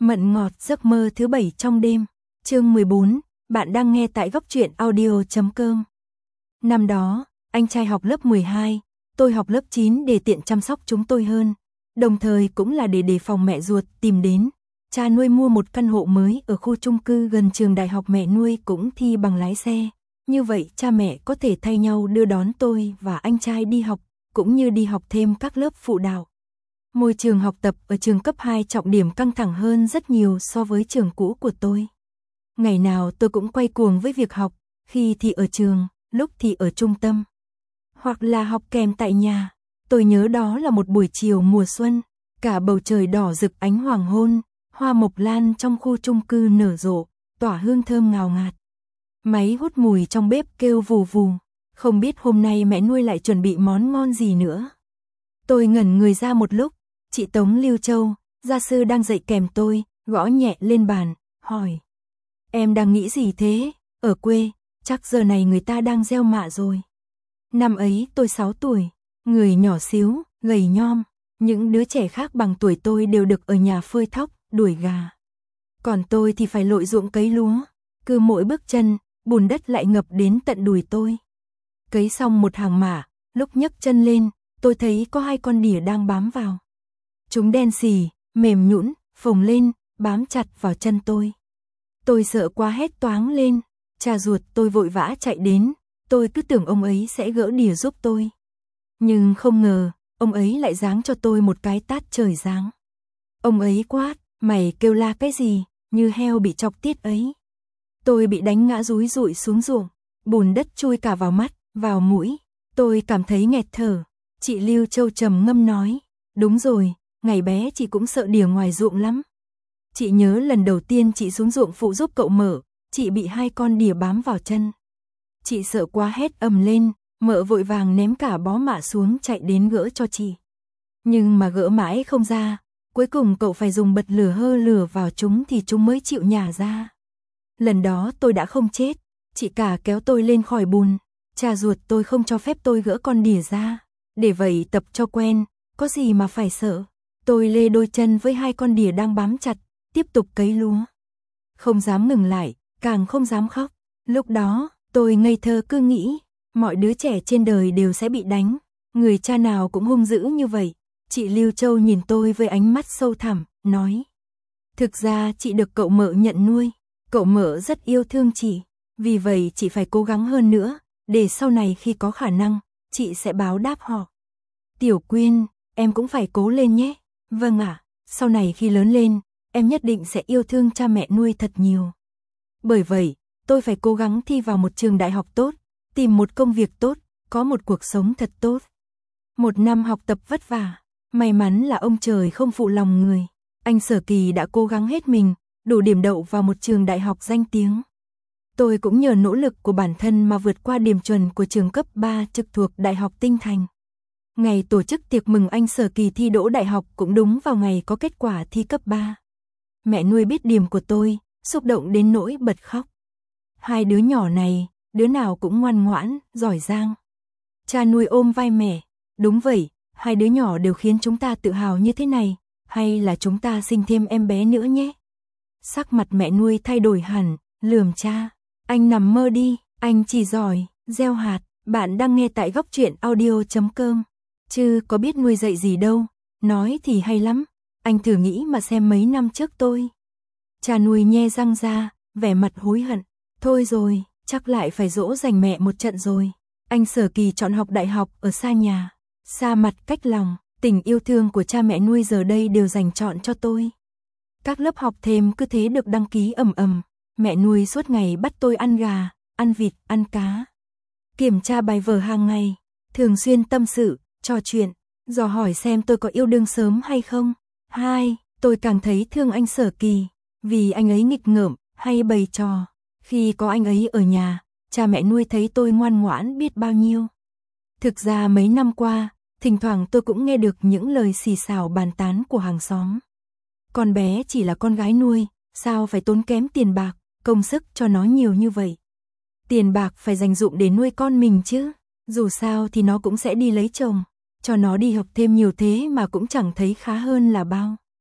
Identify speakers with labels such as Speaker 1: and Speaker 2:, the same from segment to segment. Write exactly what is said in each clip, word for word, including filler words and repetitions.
Speaker 1: Mận ngọt giấc mơ thứ bảy trong đêm. Chương mười bốn, bạn đang nghe tại góc truyện audio chấm com. Năm đó, anh trai học lớp mười hai, tôi học lớp chín để tiện chăm sóc chúng tôi hơn. Đồng thời cũng là để đề phòng mẹ ruột tìm đến. Cha nuôi mua một căn hộ mới ở khu chung cư gần trường đại học mẹ nuôi cũng thi bằng lái xe. Như vậy cha mẹ có thể thay nhau đưa đón tôi và anh trai đi học, cũng như đi học thêm các lớp phụ đạo. Môi trường học tập ở trường cấp hai trọng điểm căng thẳng hơn rất nhiều so với trường cũ của tôi. Ngày nào tôi cũng quay cuồng với việc học, khi thì ở trường, lúc thì ở trung tâm, hoặc là học kèm tại nhà. Tôi nhớ đó là một buổi chiều mùa xuân, cả bầu trời đỏ rực ánh hoàng hôn, hoa mộc lan trong khu chung cư nở rộ, tỏa hương thơm ngào ngạt. Máy hút mùi trong bếp kêu vù vù, không biết hôm nay mẹ nuôi lại chuẩn bị món ngon gì nữa. Tôi ngẩn người ra một lúc, chị Tống Lưu Châu, gia sư đang dạy kèm tôi, gõ nhẹ lên bàn, hỏi: "Em đang nghĩ gì thế? Ở quê, chắc giờ này người ta đang gieo mạ rồi." Năm ấy tôi sáu tuổi, người nhỏ xíu, gầy nhom, những đứa trẻ khác bằng tuổi tôi đều được ở nhà phơi thóc, đuổi gà. Còn tôi thì phải lội ruộng cấy lúa, cứ mỗi bước chân, bùn đất lại ngập đến tận đùi tôi. Cấy xong một hàng mả, lúc nhấc chân lên, tôi thấy có hai con đỉa đang bám vào. Chúng đen xì, mềm nhũn, phồng lên, bám chặt vào chân tôi. Tôi sợ quá hét toáng lên, cha ruột tôi vội vã chạy đến, tôi cứ tưởng ông ấy sẽ gỡ đỉa giúp tôi. Nhưng không ngờ, ông ấy lại giáng cho tôi một cái tát trời giáng. Ông ấy quát: "Mày kêu la cái gì, như heo bị chọc tiết ấy." Tôi bị đánh ngã rúi rụi xuống ruộng, bùn đất chui cả vào mắt, vào mũi, tôi cảm thấy nghẹt thở. Chị Lưu Châu trầm ngâm nói: "Đúng rồi, ngày bé chị cũng sợ đỉa ngoài ruộng lắm. Chị nhớ lần đầu tiên chị xuống ruộng phụ giúp cậu Mợ, chị bị hai con đỉa bám vào chân. Chị sợ quá hét ầm lên, Mợ vội vàng ném cả bó mạ xuống chạy đến gỡ cho chị. Nhưng mà gỡ mãi không ra, cuối cùng cậu phải dùng bật lửa hơ lửa vào chúng thì chúng mới chịu nhả ra. Lần đó tôi đã không chết, chị cả kéo tôi lên khỏi bùn, cha ruột tôi không cho phép tôi gỡ con đỉa ra, để vậy tập cho quen, có gì mà phải sợ." Tôi lê đôi chân với hai con đỉa đang bám chặt, tiếp tục cấy lúa. Không dám ngừng lại, càng không dám khóc. Lúc đó, tôi ngây thơ cứ nghĩ, mọi đứa trẻ trên đời đều sẽ bị đánh, người cha nào cũng hung dữ như vậy. Chị Lưu Châu nhìn tôi với ánh mắt sâu thẳm, nói: "Thực ra chị được cậu Mợ nhận nuôi, cậu Mợ rất yêu thương chị, vì vậy chị phải cố gắng hơn nữa, để sau này khi có khả năng, chị sẽ báo đáp họ." "Tiểu Quyên, em cũng phải cố lên nhé." "Vâng ạ, sau này khi lớn lên, em nhất định sẽ yêu thương cha mẹ nuôi thật nhiều. Bởi vậy, tôi phải cố gắng thi vào một trường đại học tốt, tìm một công việc tốt, có một cuộc sống thật tốt." Một năm học tập vất vả, may mắn là ông trời không phụ lòng người. Anh Sở Kỳ đã cố gắng hết mình, đủ điểm đậu vào một trường đại học danh tiếng. Tôi cũng nhờ nỗ lực của bản thân mà vượt qua điểm chuẩn của trường cấp ba trực thuộc Đại học Tinh Thành. Ngày tổ chức tiệc mừng anh Sở Kỳ thi đỗ đại học cũng đúng vào ngày có kết quả thi cấp ba. Mẹ nuôi biết điểm của tôi, xúc động đến nỗi bật khóc. Hai đứa nhỏ này, đứa nào cũng ngoan ngoãn, giỏi giang. Cha nuôi ôm vai mẹ: "Đúng vậy, hai đứa nhỏ đều khiến chúng ta tự hào như thế này, hay là chúng ta sinh thêm em bé nữa nhé." Sắc mặt mẹ nuôi thay đổi hẳn, lườm cha: "Anh nằm mơ đi, anh chỉ giỏi gieo hạt." Bạn đang nghe tại góc truyện audio chấm com. Chứ có biết nuôi dạy gì đâu, nói thì hay lắm, anh thử nghĩ mà xem mấy năm trước tôi. Cha nuôi nhe răng ra, vẻ mặt hối hận: "Thôi rồi, chắc lại phải dỗ dành mẹ một trận rồi." Anh Sở Kỳ chọn học đại học ở xa nhà, xa mặt cách lòng, tình yêu thương của cha mẹ nuôi giờ đây đều dành chọn cho tôi. Các lớp học thêm cứ thế được đăng ký ầm ầm, mẹ nuôi suốt ngày bắt tôi ăn gà, ăn vịt, ăn cá. Kiểm tra bài vở hàng ngày, thường xuyên tâm sự, trò chuyện, dò hỏi xem tôi có yêu đương sớm hay không. Hai, tôi càng thấy thương anh Sở Kỳ, vì anh ấy nghịch ngợm, hay bày trò. Khi có anh ấy ở nhà, cha mẹ nuôi thấy tôi ngoan ngoãn biết bao nhiêu. Thực ra mấy năm qua, thỉnh thoảng tôi cũng nghe được những lời xì xào bàn tán của hàng xóm. Con bé chỉ là con gái nuôi, sao phải tốn kém tiền bạc, công sức cho nó nhiều như vậy. Tiền bạc phải dành dụm để nuôi con mình chứ, dù sao thì nó cũng sẽ đi lấy chồng, cho nó đi học thêm nhiều thế mà cũng chẳng thấy khá hơn là bao.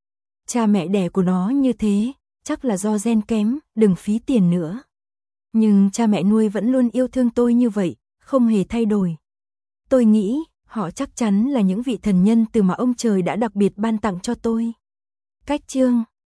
Speaker 1: Cha mẹ đẻ của nó như thế, chắc là do gen kém, đừng phí tiền nữa. Nhưng cha mẹ nuôi vẫn luôn yêu thương tôi như vậy, không hề thay đổi. Tôi nghĩ, họ chắc chắn là những vị thần nhân từ mà ông trời đã đặc biệt ban tặng cho tôi. Cách chương